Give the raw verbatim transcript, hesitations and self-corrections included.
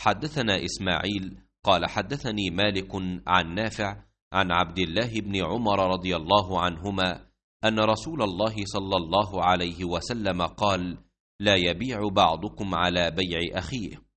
حدثنا إسماعيل قال حدثني مالك عن نافع عن عبد الله بن عمر رضي الله عنهما أن رسول الله صلى الله عليه وسلم قال: لا يبيع بعضكم على بيع أخيه.